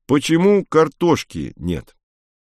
Почему картошки нет?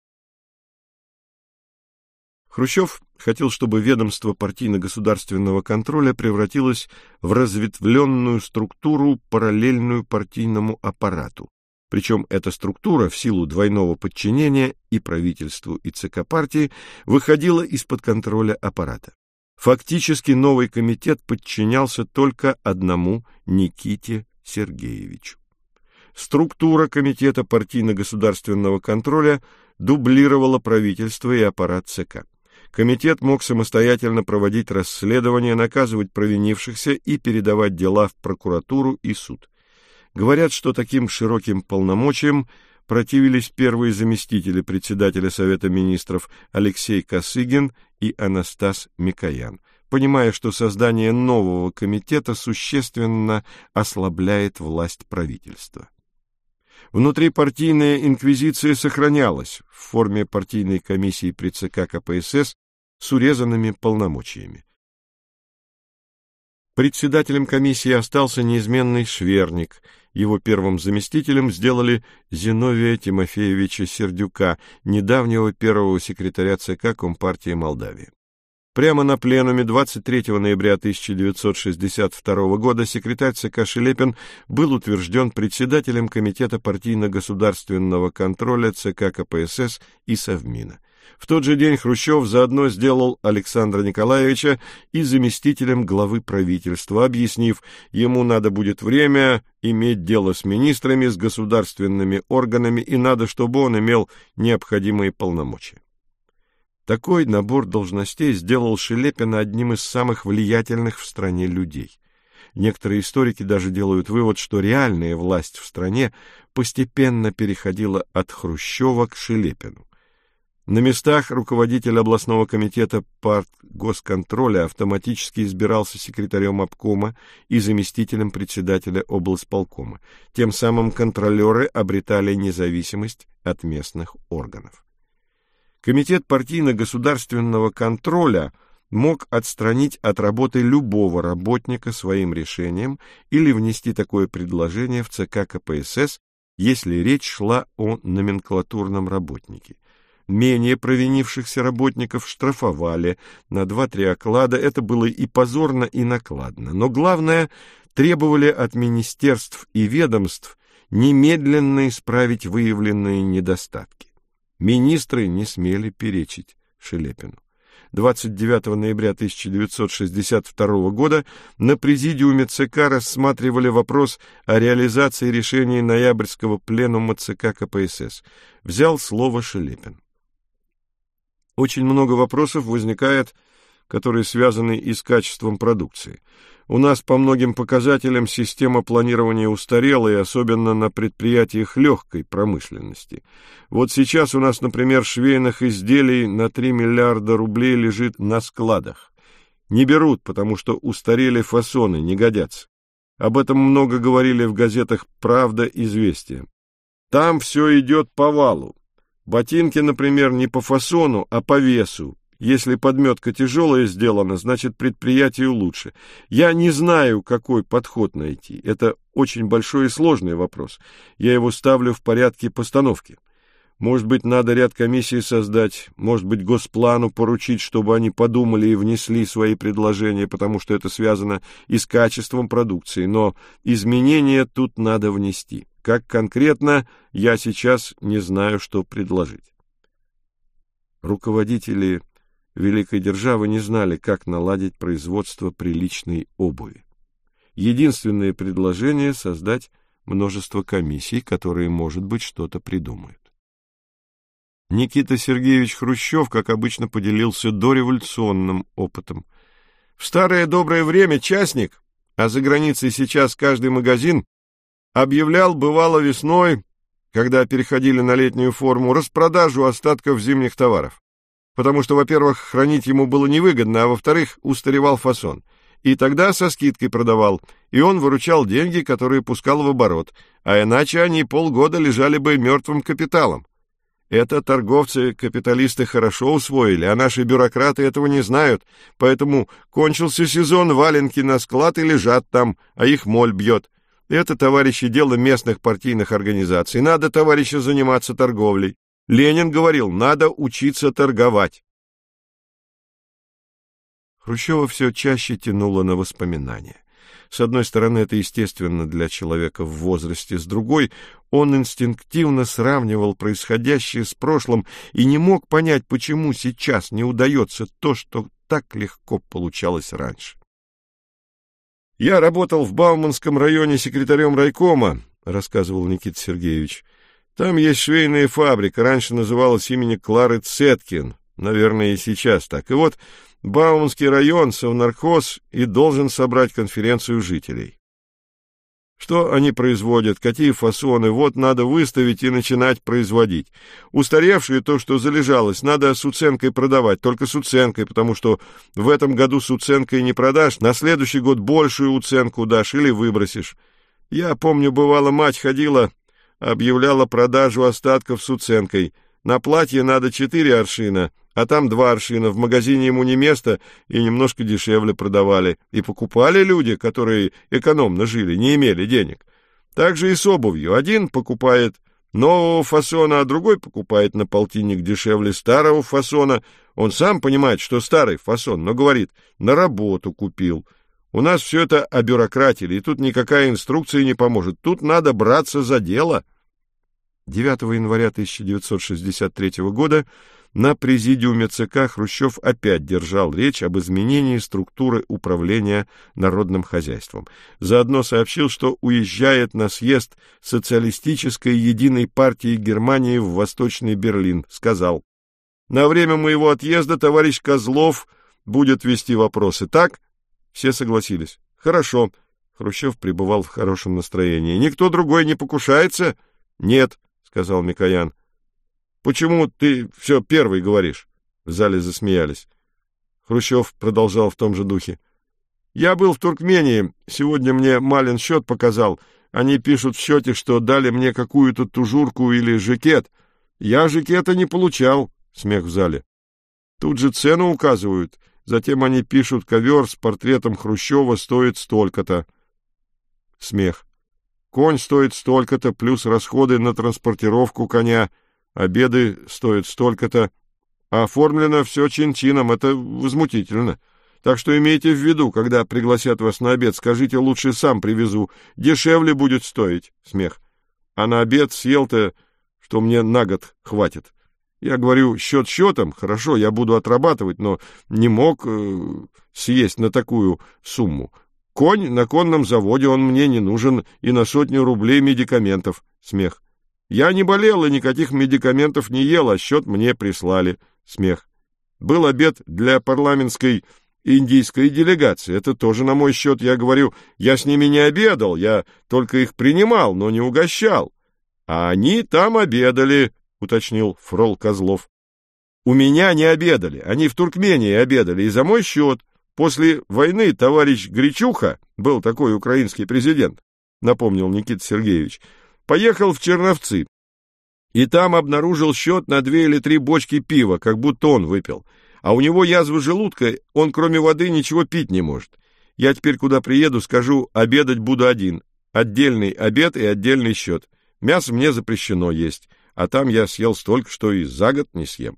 Хрущев хотел, чтобы ведомство партийно-государственного контроля превратилось в разветвленную структуру, параллельную партийному аппарату. Причем эта структура в силу двойного подчинения и правительству, и ЦК партии выходила из-под контроля аппарата. Фактически новый комитет подчинялся только одному Никите Сергеевичу. Структура комитета партийно-государственного контроля дублировала правительство и аппарат ЦК. Комитет мог самостоятельно проводить расследования, наказывать провинившихся и передавать дела в прокуратуру и суд. Говорят, что таким широким полномочиям противились первые заместители председателя Совета министров Алексей Косыгин и Анастас Микоян, понимая, что создание нового комитета существенно ослабляет власть правительства. Внутрипартийная инквизиция сохранялась в форме партийной комиссии при ЦК КПСС с урезанными полномочиями. Председателем комиссии остался неизменный Шверник. Его первым заместителем сделали Зиновия Тимофеевича Сердюка, недавнего первого секретаря ЦК Компартии Молдавии. Прямо на пленуме 23 ноября 1962 года секретарь ЦК Шелепин был утвержден председателем Комитета партийно-государственного контроля ЦК КПСС и Совмина. В тот же день Хрущев заодно сделал Александра Николаевича и заместителем главы правительства, объяснив, ему надо будет время иметь дело с министрами, с государственными органами, и надо, чтобы он имел необходимые полномочия. Такой набор должностей сделал Шелепина одним из самых влиятельных в стране людей. Некоторые историки даже делают вывод, что реальная власть в стране постепенно переходила от Хрущева к Шелепину. На местах руководитель областного комитета партгосконтроля автоматически избирался секретарем обкома и заместителем председателя облсполкома. Тем самым контролеры обретали независимость от местных органов. Комитет партийно-государственного контроля мог отстранить от работы любого работника своим решением или внести такое предложение в ЦК КПСС, если речь шла о номенклатурном работнике. Менее провинившихся работников штрафовали на 2-3 оклада, это было и позорно, и накладно. Но главное, требовали от министерств и ведомств немедленно исправить выявленные недостатки. Министры не смели перечить Шелепину. 29 ноября 1962 года на президиуме ЦК рассматривали вопрос о реализации решений ноябрьского пленума ЦК КПСС. Взял слово Шелепин. Очень много вопросов возникает, которые связаны и с качеством продукции. У нас по многим показателям система планирования устарела, и особенно на предприятиях легкой промышленности. Вот сейчас у нас, например, швейных изделий на 3 миллиарда рублей лежит на складах. Не берут, потому что устарели фасоны, не годятся. Об этом много говорили в газетах «Правда», «Известия». Там все идет по валу. Ботинки, например, не по фасону, а по весу. Если подметка тяжелая сделана, значит предприятию лучше. Я не знаю, какой подход найти. Это очень большой и сложный вопрос. Я его ставлю в порядке постановки. Может быть, надо ряд комиссий создать, может быть, Госплану поручить, чтобы они подумали и внесли свои предложения, потому что это связано и с качеством продукции. Но изменения тут надо внести. Как конкретно, я сейчас не знаю, что предложить. Руководители великой державы не знали, как наладить производство приличной обуви. Единственное предложение — создать множество комиссий, которые, может быть, что-то придумают. Никита Сергеевич Хрущев, как обычно, поделился дореволюционным опытом. В старое доброе время частник, а за границей сейчас каждый магазин, объявлял, бывало весной, когда переходили на летнюю форму, распродажу остатков зимних товаров. Потому что, во-первых, хранить ему было невыгодно, а во-вторых, устаревал фасон. И тогда со скидкой продавал, и он выручал деньги, которые пускал в оборот, а иначе они полгода лежали бы мертвым капиталом. Это торговцы-капиталисты хорошо усвоили, а наши бюрократы этого не знают, поэтому кончился сезон, валенки на склад и лежат там, а их моль бьет. Это, товарищи, дело местных партийных организаций. Надо, товарищи, заниматься торговлей. Ленин говорил, надо учиться торговать. Хрущева все чаще тянуло на воспоминания. С одной стороны, это естественно для человека в возрасте, с другой, он инстинктивно сравнивал происходящее с прошлым и не мог понять, почему сейчас не удается то, что так легко получалось раньше. «Я работал в Бауманском районе секретарем райкома», — рассказывал Никита Сергеевич. «Там есть швейная фабрика, раньше называлась имени Клары Цеткин, наверное, и сейчас так. И вот Бауманский район, совнархоз и должен собрать конференцию жителей. Что они производят, какие фасоны, вот надо выставить и начинать производить. Устаревшее то, что залежалось, надо с уценкой продавать, только с уценкой, потому что в этом году с уценкой не продашь, на следующий год большую уценку дашь или выбросишь. Я помню, бывало, мать ходила, объявляла продажу остатков с уценкой. На платье надо 4 аршина, а там 2 аршина, в магазине ему не место, и немножко дешевле продавали. И покупали люди, которые экономно жили, не имели денег. Так же и с обувью. Один покупает нового фасона, а другой покупает на полтинник дешевле старого фасона. Он сам понимает, что старый фасон, но говорит, на работу купил. У нас все это обюрократили, и тут никакая инструкция не поможет. Тут надо браться за дело. 9 января 1963 года на президиуме ЦК Хрущев опять держал речь об изменении структуры управления народным хозяйством. Заодно сообщил, что уезжает на съезд социалистической единой партии Германии в Восточный Берлин. Сказал: «На время моего отъезда товарищ Козлов будет вести вопросы». Так? Все согласились. «Хорошо». Хрущев пребывал в хорошем настроении. «Никто другой не покушается?» «Нет», — сказал Микоян. «Почему ты все первый говоришь?» В зале засмеялись. Хрущев продолжал в том же духе. «Я был в Туркмении. Сегодня мне Малин счет показал. Они пишут в счете, что дали мне какую-то тужурку или жакет. Я жакета не получал». Смех в зале. «Тут же цену указывают. Затем они пишут, ковер с портретом Хрущева стоит столько-то». Смех. «Конь стоит столько-то, плюс расходы на транспортировку коня. Обеды стоят столько-то. А оформлено все чин-чином. Это возмутительно. Так что имейте в виду, когда пригласят вас на обед, скажите, лучше сам привезу. Дешевле будет стоить». Смех. «А на обед съел-то, что мне на год хватит». Я говорю, счет счетом, хорошо, я буду отрабатывать, но не мог съесть на такую сумму. Конь на конном заводе, он мне не нужен, и на 100 рублей медикаментов. Смех. Я не болел и никаких медикаментов не ел, а счет мне прислали. Смех. Был обед для парламентской индийской делегации. Это тоже на мой счет. Я говорю, я с ними не обедал, я только их принимал, но не угощал. А они там обедали, уточнил фрол Козлов. У меня не обедали, они в Туркмении обедали, и за мой счет. После войны товарищ Гречуха, был такой украинский президент, напомнил Никита Сергеевич, поехал в Черновцы, и там обнаружил счет на 2 или 3 бочки пива, как будто он выпил. А у него язва желудка, он кроме воды ничего пить не может. Я теперь куда приеду, скажу, обедать буду один. Отдельный обед и отдельный счет. Мясо мне запрещено есть, а там я съел столько, что и за год не съем.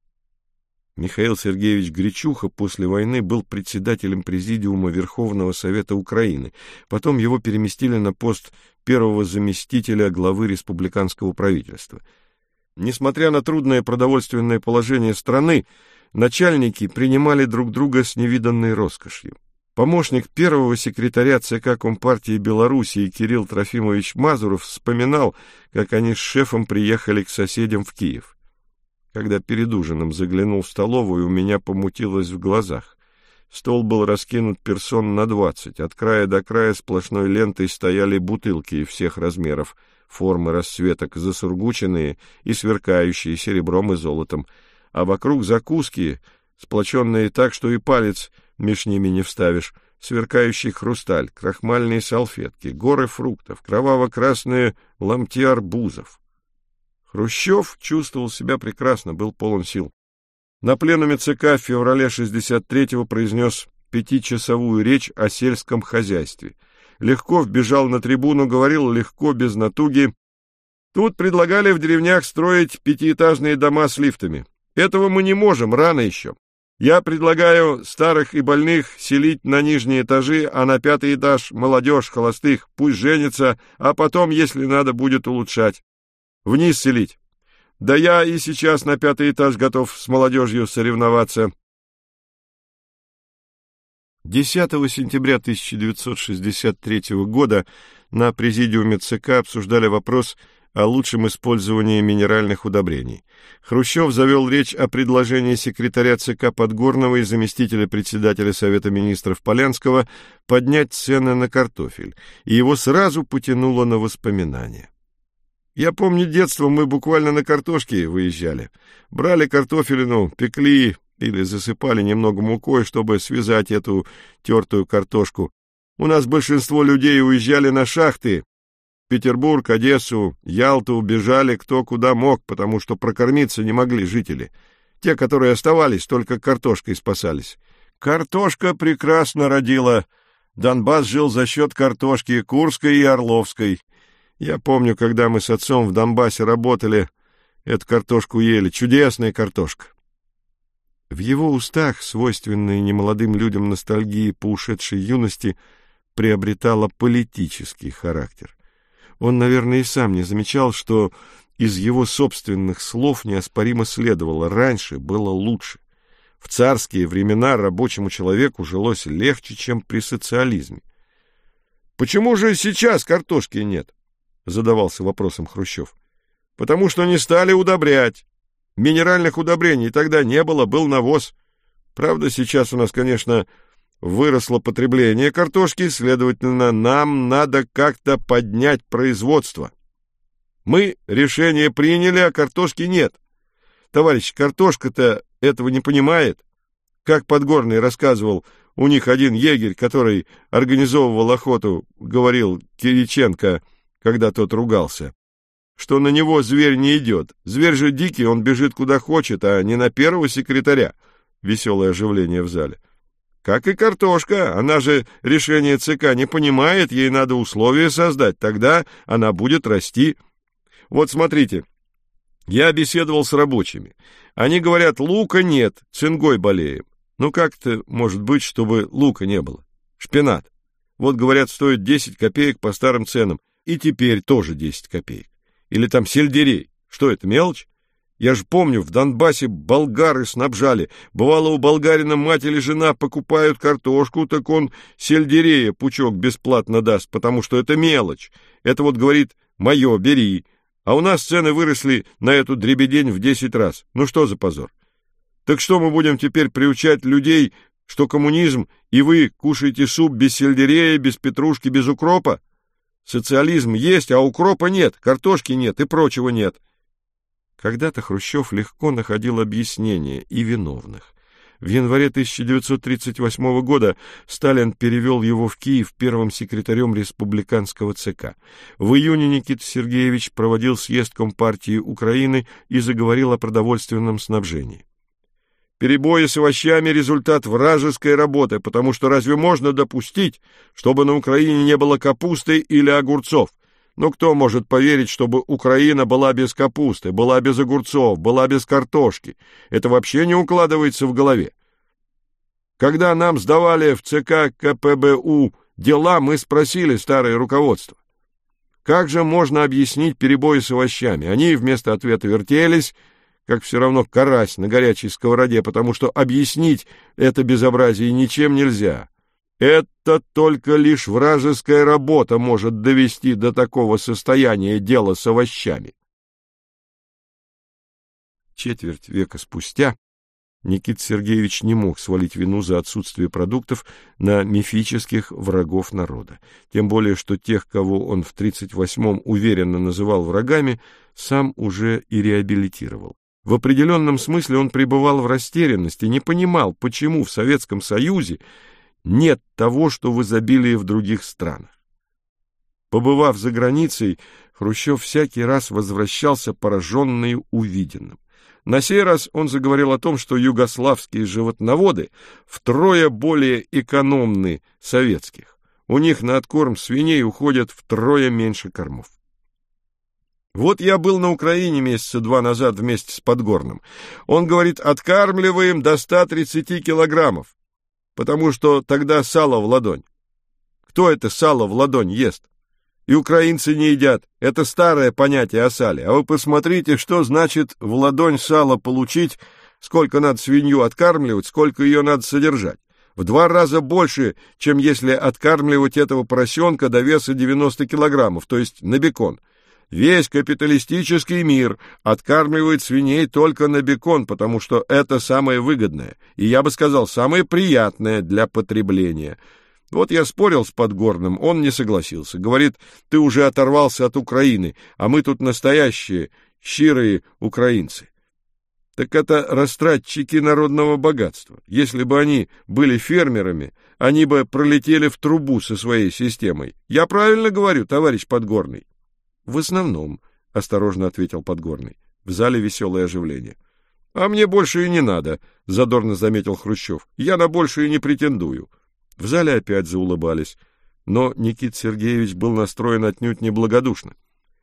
Михаил Сергеевич Гречуха после войны был председателем Президиума Верховного Совета Украины. Потом его переместили на пост первого заместителя главы республиканского правительства. Несмотря на трудное продовольственное положение страны, начальники принимали друг друга с невиданной роскошью. Помощник первого секретаря ЦК Компартии Белоруссии Кирилл Трофимович Мазуров вспоминал, как они с шефом приехали к соседям в Киев. Когда перед ужином заглянул в столовую, у меня помутилось в глазах. Стол был раскинут персон на 20. От края до края сплошной лентой стояли бутылки всех размеров, формы расцветок, засургученные и сверкающие серебром и золотом. А вокруг закуски, сплоченные так, что и палец меж ними не вставишь, сверкающий хрусталь, крахмальные салфетки, горы фруктов, кроваво-красные ломти арбузов. Хрущев чувствовал себя прекрасно, был полон сил. На пленуме ЦК в феврале 1963-го произнес 5-часовую речь о сельском хозяйстве. легко вбежал на трибуну, говорил легко, без натуги. Тут предлагали в деревнях строить 5-этажные дома с лифтами. Этого мы не можем, рано еще. Я предлагаю старых и больных селить на нижние этажи, а на 5-й этаж молодежь, холостых, пусть женятся, а потом, если надо, будет улучшать. Вниз селить. Да я и сейчас на 5-й этаж готов с молодежью соревноваться. 10 сентября 1963 года на президиуме ЦК обсуждали вопрос о лучшем использовании минеральных удобрений. Хрущев завел речь о предложении секретаря ЦК Подгорного и заместителя председателя Совета министров Полянского поднять цены на картофель, и его сразу потянуло на воспоминания. Я помню детство, мы буквально на картошке выезжали. Брали картофелину, пекли или засыпали немного мукой, чтобы связать эту тертую картошку. У нас большинство людей уезжали на шахты. В Петербург, Одессу, Ялту бежали кто куда мог, потому что прокормиться не могли жители. Те, которые оставались, только картошкой спасались. Картошка прекрасно родила. Донбасс жил за счет картошки, Курской и Орловской. Я помню, когда мы с отцом в Донбассе работали, эту картошку ели. Чудесная картошка. В его устах, свойственной немолодым людям ностальгии по ушедшей юности, приобретала политический характер. Он, наверное, и сам не замечал, что из его собственных слов неоспоримо следовало: раньше было лучше. В царские времена рабочему человеку жилось легче, чем при социализме. «Почему же сейчас картошки нет?» — задавался вопросом Хрущев. «Потому что не стали удобрять. Минеральных удобрений тогда не было, был навоз. Правда, сейчас у нас, конечно, выросло потребление картошки, следовательно, нам надо как-то поднять производство. Мы решение приняли, а картошки нет. Товарищ, картошка-то этого не понимает. Как Подгорный рассказывал, у них один егерь, который организовывал охоту, говорил Кириченко, когда тот ругался, что на него зверь не идет. Зверь же дикий, он бежит куда хочет, а не на первого секретаря. Веселое оживление в зале. Как и картошка, она же решение ЦК не понимает, ей надо условия создать, тогда она будет расти. Вот смотрите, я беседовал с рабочими. Они говорят, лука нет, цингой болеем. Ну как-то может быть, чтобы лука не было? Шпинат. Вот, говорят, стоит 10 копеек по старым ценам, и теперь тоже 10 копеек. Или там сельдерей. Что это, мелочь? Я же помню, в Донбассе болгары снабжали. Бывало, у болгарина мать или жена покупают картошку, так он сельдерея пучок бесплатно даст, потому что это мелочь. Это вот, говорит, мое, бери. А у нас цены выросли на эту дребедень в 10 раз. Ну что за позор? Так что мы будем теперь приучать людей, что коммунизм, и вы кушаете суп без сельдерея, без петрушки, без укропа? Социализм есть, а укропа нет, картошки нет и прочего нет. Когда-то Хрущев легко находил объяснения и виновных. В январе 1938 года Сталин перевел его в Киев первым секретарем республиканского ЦК. В июне Никита Сергеевич проводил съезд Компартии Украины и заговорил о продовольственном снабжении. Перебои с овощами — результат вражеской работы, потому что разве можно допустить, чтобы на Украине не было капусты или огурцов? Но кто может поверить, чтобы Украина была без капусты, была без огурцов, была без картошки? Это вообще не укладывается в голове. Когда нам сдавали в ЦК КПБУ дела, мы спросили старое руководство, как же можно объяснить перебои с овощами? Они вместо ответа вертелись, как все равно карась на горячей сковороде, потому что объяснить это безобразие ничем нельзя. Это только лишь вражеская работа может довести до такого состояния дело с овощами. Четверть века спустя Никита Сергеевич не мог свалить вину за отсутствие продуктов на мифических врагов народа. Тем более, что тех, кого он в 1938-м уверенно называл врагами, сам уже и реабилитировал. В определенном смысле он пребывал в растерянности, не понимал, почему в Советском Союзе нет того, что в изобилии в других странах. Побывав за границей, Хрущев всякий раз возвращался пораженный увиденным. На сей раз он заговорил о том, что югославские животноводы втрое более экономны советских. у них на откорм свиней уходит втрое меньше кормов. Вот я был на Украине месяца 2 назад вместе с Подгорным. Он говорит, откармливаем до 130 килограммов, потому что тогда сало в ладонь. Кто это сало в ладонь ест? И украинцы не едят. Это старое понятие о сале. А вы посмотрите, что значит в ладонь сало получить, сколько надо свинью откармливать, сколько ее надо содержать. В 2 раза больше, чем если откармливать этого поросенка до веса 90 килограммов, то есть на бекон. Весь капиталистический мир откармливает свиней только на бекон, потому что это самое выгодное, и, я бы сказал, самое приятное для потребления. Вот я спорил с Подгорным, он не согласился. Говорит, ты уже оторвался от Украины, а мы тут настоящие, щирые украинцы. Так это растратчики народного богатства. Если бы они были фермерами, они бы пролетели в трубу со своей системой. Я правильно говорю, товарищ Подгорный? — В основном, — осторожно ответил Подгорный. В зале веселое оживление. — А мне больше и не надо, — задорно заметил Хрущев. — Я на больше и не претендую. В зале опять заулыбались, но Никита Сергеевич был настроен отнюдь неблагодушно.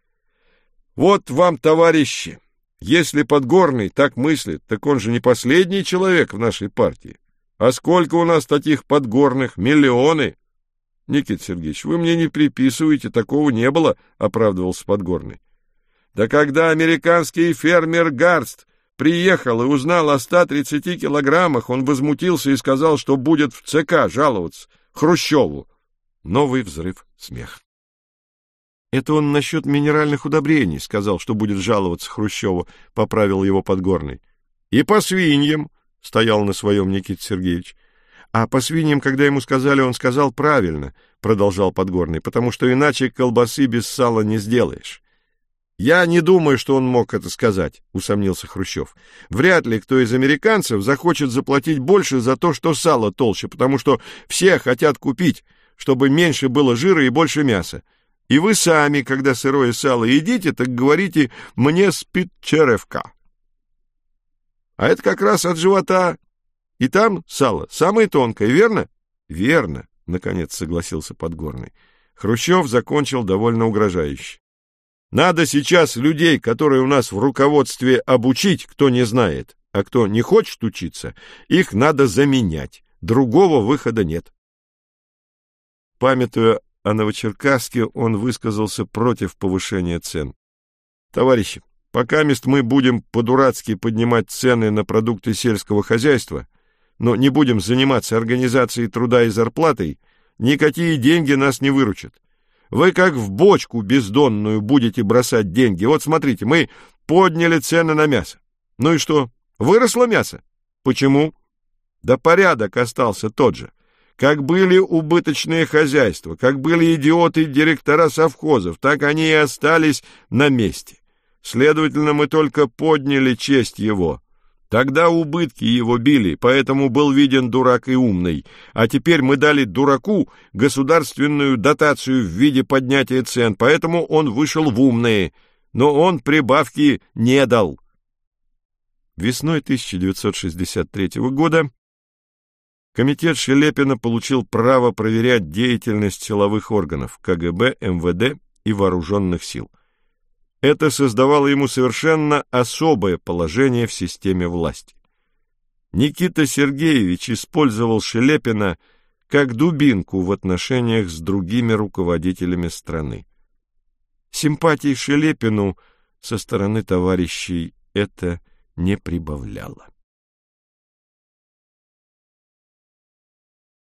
— Вот вам, товарищи, если Подгорный так мыслит, так он же не последний человек в нашей партии. А сколько у нас таких Подгорных? Миллионы! — Никита Сергеевич, вы мне не приписываете, такого не было, — оправдывался Подгорный. — Да когда американский фермер Гарст приехал и узнал о 130 килограммах, он возмутился и сказал, что будет в ЦК жаловаться Хрущеву. Новый взрыв смеха. — Это он насчет минеральных удобрений сказал, что будет жаловаться Хрущеву, — поправил его Подгорный. — И по свиньям, — стоял на своем Никита Сергеевич. А по свиньям, когда ему сказали, он сказал правильно, — продолжал Подгорный, — потому что иначе колбасы без сала не сделаешь. — Я не думаю, что он мог это сказать, — усомнился Хрущев. — Вряд ли кто из американцев захочет заплатить больше за то, что сало толще, потому что все хотят купить, чтобы меньше было жира и больше мяса. И вы сами, когда сырое сало едите, так говорите «мне спит черевка». А это как раз от живота. И там сало самое тонкое, верно? — Верно, — наконец согласился Подгорный. Хрущев закончил довольно угрожающе. — Надо сейчас людей, которые у нас в руководстве, обучить, кто не знает, а кто не хочет учиться, их надо заменять. Другого выхода нет. Памятуя о Новочеркасске, он высказался против повышения цен. — Товарищи, покамест мы будем по-дурацки поднимать цены на продукты сельского хозяйства, но не будем заниматься организацией труда и зарплатой, никакие деньги нас не выручат. Вы как в бочку бездонную будете бросать деньги. Вот смотрите, мы подняли цены на мясо. Ну и что? Выросло мясо? Почему? Да порядок остался тот же. Как были убыточные хозяйства, как были идиоты-директора совхозов, так они и остались на месте. Следовательно, мы только подняли честь его. Тогда убытки его били, поэтому был виден дурак и умный. А теперь мы дали дураку государственную дотацию в виде поднятия цен, поэтому он вышел в умные, но он прибавки не дал. Весной 1963 года комитет Шелепина получил право проверять деятельность силовых органов КГБ, МВД и вооруженных сил. Это создавало ему совершенно особое положение в системе власти. Никита Сергеевич использовал Шелепина как дубинку в отношениях с другими руководителями страны. Симпатий Шелепину со стороны товарищей это не прибавляло.